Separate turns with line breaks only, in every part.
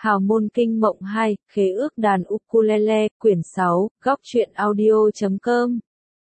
Hào môn kinh mộng 2, khế ước đàn ukulele, quyển 6, góc truyện audio.com.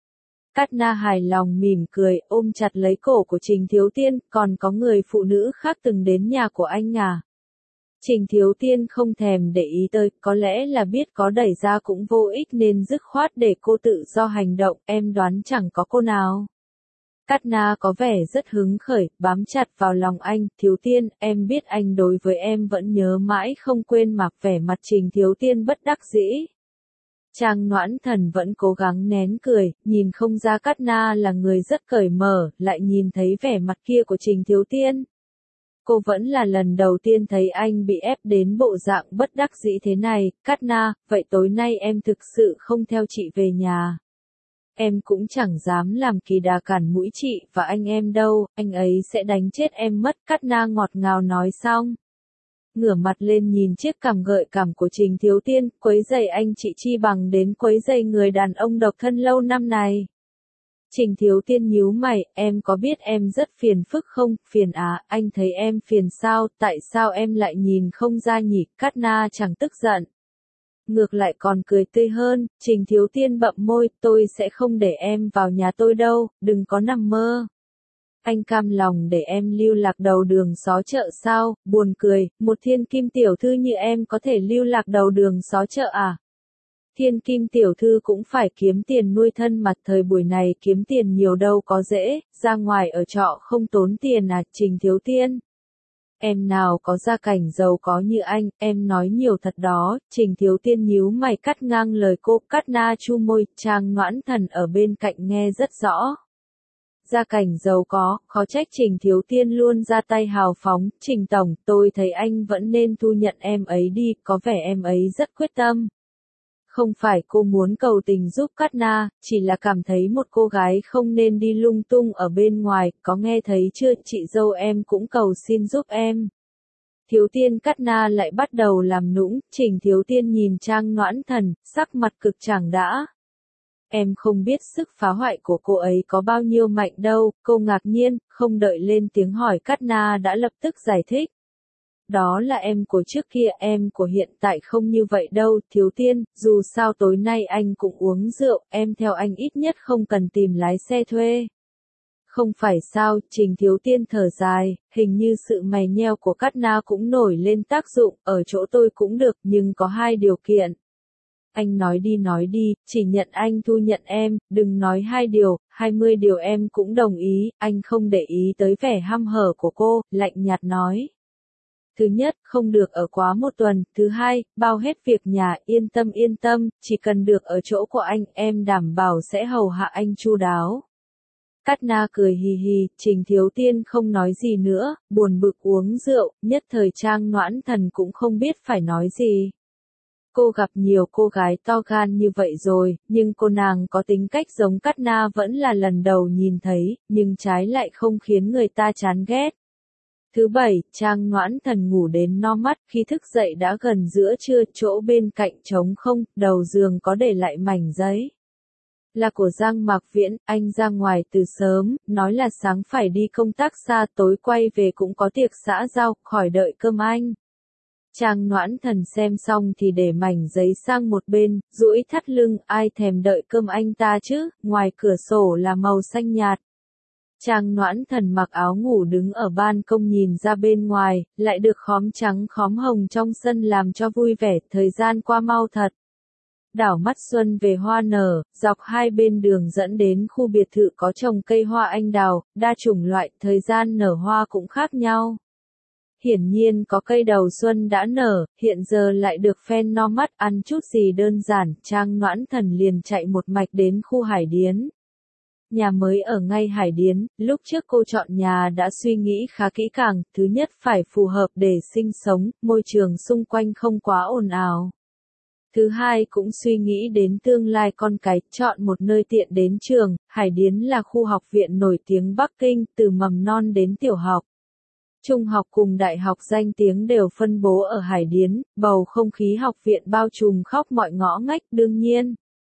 Cát Na hài lòng mỉm cười, ôm chặt lấy cổ của Trình Thiếu Tiên, còn có người phụ nữ khác từng đến nhà của anh à? Trình Thiếu Tiên không thèm để ý tới, có lẽ là biết có đẩy ra cũng vô ích nên dứt khoát để cô tự do hành động, em đoán chẳng có cô nào. Cát Na có vẻ rất hứng khởi, bám chặt vào lòng anh, Thiếu Tiên, em biết anh đối với em vẫn nhớ mãi không quên mà. Vẻ mặt Trình Thiếu Tiên bất đắc dĩ. Trang Noãn Thần vẫn cố gắng nén cười, nhìn không ra Cát Na là người rất cởi mở, lại nhìn thấy vẻ mặt kia của Trình Thiếu Tiên. Cô vẫn là lần đầu tiên thấy anh bị ép đến bộ dạng bất đắc dĩ thế này. Cát Na, vậy tối nay em thực sự không theo chị về nhà. Em cũng chẳng dám làm kỳ đà cản mũi chị và anh em đâu, anh ấy sẽ đánh chết em mất. Cát Na ngọt ngào nói xong, ngửa mặt lên nhìn chiếc cằm gợi cảm của Trình Thiếu Tiên, quấy rầy anh chị chi bằng đến quấy rầy người đàn ông độc thân lâu năm này. Trình Thiếu Tiên nhíu mày, em có biết em rất phiền phức không? Phiền à, anh thấy em phiền sao, tại sao em lại nhìn không ra nhỉ? Cát Na chẳng tức giận, ngược lại còn cười tươi hơn. Trình Thiếu Tiên bậm môi, tôi sẽ không để em vào nhà tôi đâu, đừng có nằm mơ. Anh cam lòng để em lưu lạc đầu đường xó chợ sao? Buồn cười, một thiên kim tiểu thư như em có thể lưu lạc đầu đường xó chợ à? Thiên kim tiểu thư cũng phải kiếm tiền nuôi thân mà, thời buổi này kiếm tiền nhiều đâu có dễ, ra ngoài ở trọ không tốn tiền à? Trình Thiếu Tiên, em nào có gia cảnh giàu có như anh, em nói nhiều thật đó. Trình Thiếu Tiên nhíu mày cắt ngang lời cô. Cát Na chu môi, Trang Noãn Thần ở bên cạnh nghe rất rõ. Gia cảnh giàu có, khó trách Trình Thiếu Tiên luôn ra tay hào phóng. Trình Tổng, tôi thấy anh vẫn nên thu nhận em ấy đi, có vẻ em ấy rất quyết tâm. Không phải cô muốn cầu tình giúp Cát Na, chỉ là cảm thấy một cô gái không nên đi lung tung ở bên ngoài, có nghe thấy chưa? Chị dâu em cũng cầu xin giúp em. Thiếu Tiên. Cát Na lại bắt đầu làm nũng. Trình Thiếu Tiên nhìn Trang Noãn Thần, sắc mặt cực chẳng đã. Em không biết sức phá hoại của cô ấy có bao nhiêu mạnh đâu. Cô ngạc nhiên, không đợi lên tiếng hỏi Cát Na đã lập tức giải thích. Đó là em của trước kia, em của hiện tại không như vậy đâu. Thiếu Tiên, dù sao tối nay anh cũng uống rượu, em theo anh ít nhất không cần tìm lái xe thuê. Không phải sao? Trình Thiếu Tiên thở dài, hình như sự mày nheo của Cát Na cũng nổi lên tác dụng, ở chỗ tôi cũng được, nhưng có hai điều kiện. Anh nói đi, chỉ nhận anh thu nhận em, đừng nói 2 điều, 20 điều em cũng đồng ý. Anh không để ý tới vẻ hăm hở của cô, lạnh nhạt nói. Thứ nhất, không được ở quá 1 tuần, thứ hai, bao hết việc nhà, yên tâm, chỉ cần được ở chỗ của anh, em đảm bảo sẽ hầu hạ anh chu đáo. Cát Na cười hì hì. Trình Thiếu Tiên không nói gì nữa, buồn bực uống rượu, nhất thời Trang Noãn Thần cũng không biết phải nói gì. Cô gặp nhiều cô gái to gan như vậy rồi, nhưng cô nàng có tính cách giống Cát Na vẫn là lần đầu nhìn thấy, nhưng trái lại không khiến người ta chán ghét. Thứ 7, Trang Noãn Thần ngủ đến no mắt, khi thức dậy đã gần giữa trưa, chỗ bên cạnh trống không, đầu giường có để lại mảnh giấy. Là của Giang Mạc Viễn, anh ra ngoài từ sớm, nói là sáng phải đi công tác xa, tối quay về cũng có tiệc xã giao, khỏi đợi cơm anh. Trang Noãn Thần xem xong thì để mảnh giấy sang một bên, duỗi thắt lưng, ai thèm đợi cơm anh ta chứ? Ngoài cửa sổ là màu xanh nhạt. Trang Noãn Thần mặc áo ngủ đứng ở ban công nhìn ra bên ngoài, lại được khóm trắng khóm hồng trong sân làm cho vui vẻ. Thời gian qua mau thật. Đảo mắt xuân về hoa nở, dọc hai bên đường dẫn đến khu biệt thự có trồng cây hoa anh đào, đa chủng loại, thời gian nở hoa cũng khác nhau. Hiển nhiên có cây đầu xuân đã nở, hiện giờ lại được phen no mắt. Ăn chút gì đơn giản, Trang Noãn Thần liền chạy một mạch đến khu Hải Điến. Nhà mới ở ngay Hải Điến, lúc trước cô chọn nhà đã suy nghĩ khá kỹ càng, thứ nhất phải phù hợp để sinh sống, môi trường xung quanh không quá ồn ào. Thứ hai cũng suy nghĩ đến tương lai con cái, chọn một nơi tiện đến trường. Hải Điến là khu học viện nổi tiếng Bắc Kinh, từ mầm non đến tiểu học. Trung học cùng đại học danh tiếng đều phân bố ở Hải Điến, bầu không khí học viện bao trùm khắp mọi ngõ ngách. Đương nhiên,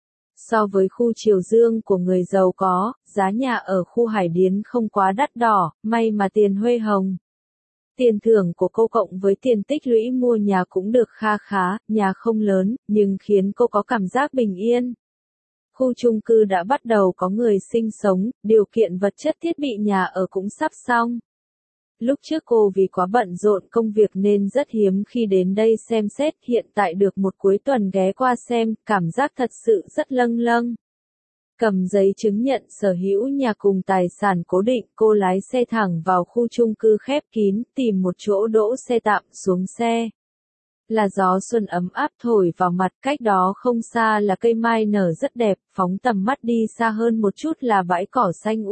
so với khu Triều Dương của người giàu có, giá nhà ở khu Hải Điến không quá đắt đỏ, may mà tiền huê hồng. Tiền thưởng của cô cộng với tiền tích lũy mua nhà cũng được kha khá, nhà không lớn, nhưng khiến cô có cảm giác bình yên. Khu chung cư đã bắt đầu có người sinh sống, điều kiện vật chất thiết bị nhà ở cũng sắp xong. Lúc trước cô vì quá bận rộn công việc nên rất hiếm khi đến đây xem xét, hiện tại được một cuối tuần ghé qua xem, cảm giác thật sự rất lâng lâng. Cầm giấy chứng nhận sở hữu nhà cùng tài sản cố định, cô lái xe thẳng vào khu chung cư khép kín, tìm một chỗ đỗ xe tạm xuống xe. Là gió xuân ấm áp thổi vào mặt, cách đó không xa là cây mai nở rất đẹp, phóng tầm mắt đi xa hơn một chút là bãi cỏ xanh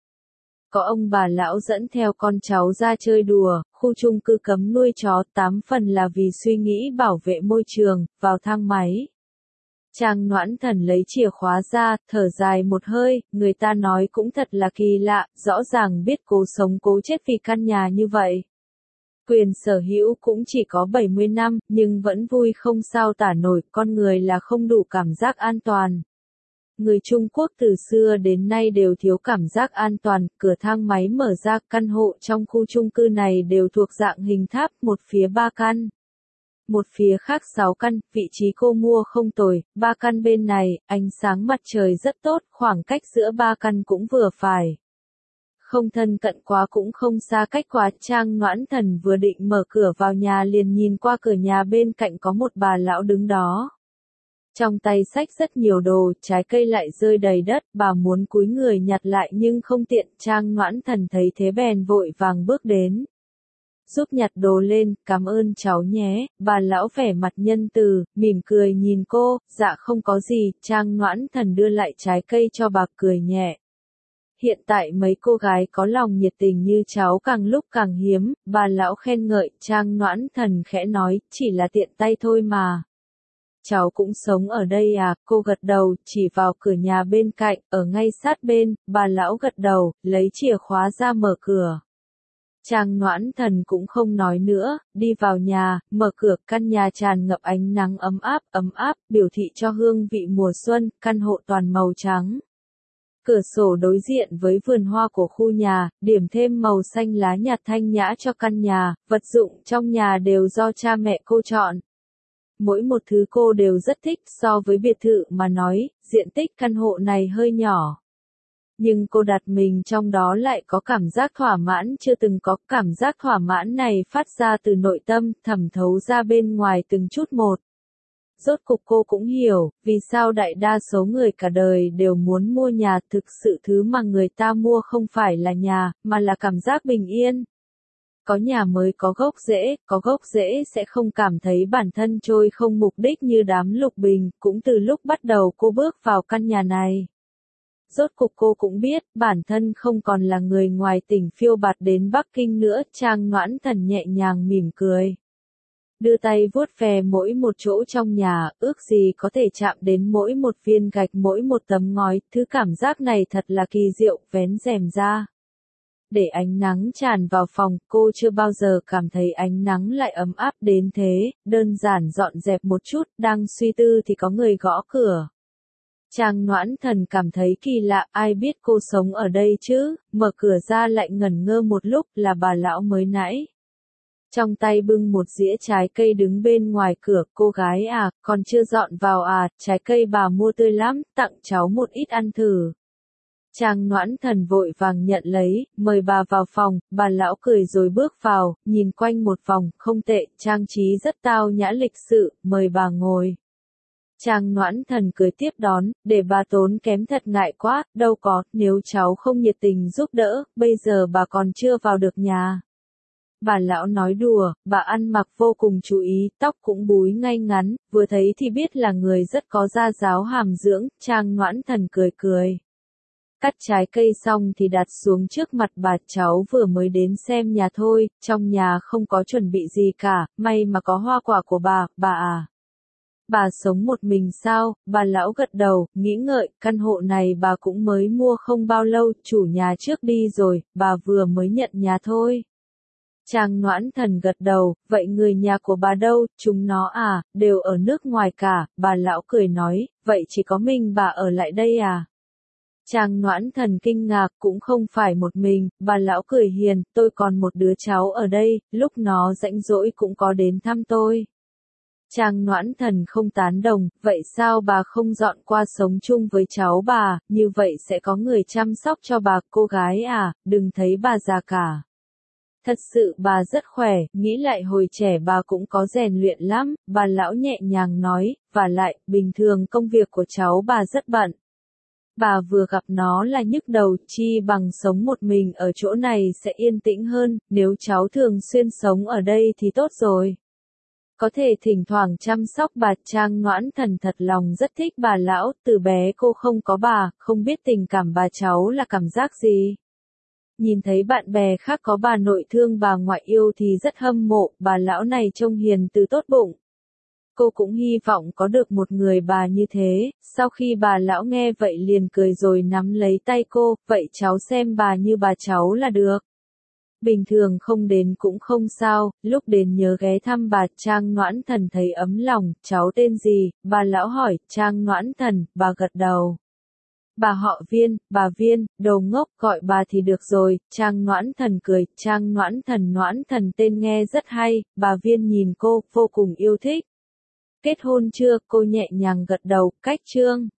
Có ông bà lão dẫn theo con cháu ra chơi đùa, khu chung cư cấm nuôi chó, 8 phần là vì suy nghĩ bảo vệ môi trường, vào thang máy. Trang Noãn Thần lấy chìa khóa ra, thở dài một hơi, người ta nói cũng thật là kỳ lạ, rõ ràng biết cố sống cố chết vì căn nhà như vậy. Quyền sở hữu cũng chỉ có 70 năm, nhưng vẫn vui không sao tả nổi, con người là không đủ cảm giác an toàn. Người Trung Quốc từ xưa đến nay đều thiếu cảm giác an toàn, cửa thang máy mở ra, căn hộ trong khu chung cư này đều thuộc dạng hình tháp, một phía 3 căn. Một phía khác 6 căn, vị trí cô mua không tồi, 3 căn bên này, ánh sáng mặt trời rất tốt, khoảng cách giữa 3 căn cũng vừa phải. Không thân cận quá cũng không xa cách quá, Trang Noãn Thần vừa định mở cửa vào nhà liền nhìn qua cửa nhà bên cạnh có một bà lão đứng đó. Trong tay xách rất nhiều đồ, trái cây lại rơi đầy đất, bà muốn cúi người nhặt lại nhưng không tiện, Trang Noãn Thần thấy thế bèn vội vàng bước đến. Giúp nhặt đồ lên, cảm ơn cháu nhé, bà lão vẻ mặt nhân từ, mỉm cười nhìn cô, dạ không có gì, Trang Noãn Thần đưa lại trái cây cho bà cười nhẹ. Hiện tại mấy cô gái có lòng nhiệt tình như cháu càng lúc càng hiếm, bà lão khen ngợi, Trang Noãn Thần khẽ nói, chỉ là tiện tay thôi mà. Cháu cũng sống ở đây à, cô gật đầu, chỉ vào cửa nhà bên cạnh, ở ngay sát bên, bà lão gật đầu, lấy chìa khóa ra mở cửa. Trang Noãn Thần cũng không nói nữa, đi vào nhà, mở cửa, căn nhà tràn ngập ánh nắng ấm áp, biểu thị cho hương vị mùa xuân, căn hộ toàn màu trắng. Cửa sổ đối diện với vườn hoa của khu nhà, điểm thêm màu xanh lá nhạt thanh nhã cho căn nhà, vật dụng trong nhà đều do cha mẹ cô chọn. Mỗi một thứ cô đều rất thích, so với biệt thự mà nói, diện tích căn hộ này hơi nhỏ. Nhưng cô đặt mình trong đó lại có cảm giác thỏa mãn chưa từng có, cảm giác thỏa mãn này phát ra từ nội tâm, thẩm thấu ra bên ngoài từng chút một. Rốt cục cô cũng hiểu, vì sao đại đa số người cả đời đều muốn mua nhà, thực sự thứ mà người ta mua không phải là nhà, mà là cảm giác bình yên. Có nhà mới có gốc rễ sẽ không cảm thấy bản thân trôi không mục đích như đám Lục Bình, cũng từ lúc bắt đầu cô bước vào căn nhà này. Rốt cục cô cũng biết, bản thân không còn là người ngoài tỉnh phiêu bạt đến Bắc Kinh nữa, Trang Noãn Thần nhẹ nhàng mỉm cười. Đưa tay vuốt ve mỗi một chỗ trong nhà, ước gì có thể chạm đến mỗi một viên gạch mỗi một tấm ngói, thứ cảm giác này thật là kỳ diệu, vén rèm ra. Để ánh nắng tràn vào phòng, cô chưa bao giờ cảm thấy ánh nắng lại ấm áp đến thế, đơn giản dọn dẹp một chút, đang suy tư thì có người gõ cửa. Trang Noãn Thần cảm thấy kỳ lạ, ai biết cô sống ở đây chứ, mở cửa ra lại ngẩn ngơ một lúc, là bà lão mới nãy. Trong tay bưng một dĩa trái cây đứng bên ngoài cửa, cô gái à, còn chưa dọn vào à, trái cây bà mua tươi lắm, tặng cháu một ít ăn thử. Trang Noãn Thần vội vàng nhận lấy, mời bà vào phòng, bà lão cười rồi bước vào, nhìn quanh một vòng, không tệ, trang trí rất tao nhã lịch sự, mời bà ngồi. Trang Noãn Thần cười tiếp đón, để bà tốn kém thật ngại quá, đâu có, nếu cháu không nhiệt tình giúp đỡ, bây giờ bà còn chưa vào được nhà. Bà lão nói đùa, bà ăn mặc vô cùng chú ý, tóc cũng búi ngay ngắn, vừa thấy thì biết là người rất có gia giáo hàm dưỡng, Trang Noãn Thần cười cười. Cắt trái cây xong thì đặt xuống trước mặt bà, cháu vừa mới đến xem nhà thôi, trong nhà không có chuẩn bị gì cả, may mà có hoa quả của bà à. Bà sống một mình sao, bà lão gật đầu, nghĩ ngợi, căn hộ này bà cũng mới mua không bao lâu, chủ nhà trước đi rồi, bà vừa mới nhận nhà thôi. Trang Noãn Thần gật đầu, vậy người nhà của bà đâu, chúng nó à, đều ở nước ngoài cả, bà lão cười nói, vậy chỉ có mình bà ở lại đây à. Trang Noãn Thần kinh ngạc, cũng không phải một mình, bà lão cười hiền, tôi còn một đứa cháu ở đây, lúc nó rảnh rỗi cũng có đến thăm tôi. Trang Noãn Thần không tán đồng, vậy sao bà không dọn qua sống chung với cháu bà, như vậy sẽ có người chăm sóc cho bà, cô gái à, đừng thấy bà già cả. Thật sự bà rất khỏe, nghĩ lại hồi trẻ bà cũng có rèn luyện lắm, bà lão nhẹ nhàng nói, và lại, bình thường công việc của cháu bà rất bận. Bà vừa gặp nó là nhức đầu, chi bằng sống một mình ở chỗ này sẽ yên tĩnh hơn, nếu cháu thường xuyên sống ở đây thì tốt rồi. Có thể thỉnh thoảng chăm sóc bà. Trang Noãn Thần thật lòng rất thích bà lão, từ bé cô không có bà, không biết tình cảm bà cháu là cảm giác gì. Nhìn thấy bạn bè khác có bà nội thương bà ngoại yêu thì rất hâm mộ, bà lão này trông hiền từ tốt bụng. Cô cũng hy vọng có được một người bà như thế, sau khi bà lão nghe vậy liền cười rồi nắm lấy tay cô, vậy cháu xem bà như bà cháu là được. Bình thường không đến cũng không sao, lúc đến nhớ ghé thăm bà. Trang Noãn Thần thấy ấm lòng, cháu tên gì, bà lão hỏi. Trang Noãn Thần, bà gật đầu. Bà họ Viên, bà Viên, đồ ngốc, gọi bà thì được rồi. Trang Noãn Thần cười. Trang Noãn Thần tên nghe rất hay, bà Viên nhìn cô, vô cùng yêu thích. Kết hôn chưa, cô nhẹ nhàng gật đầu, cách chương.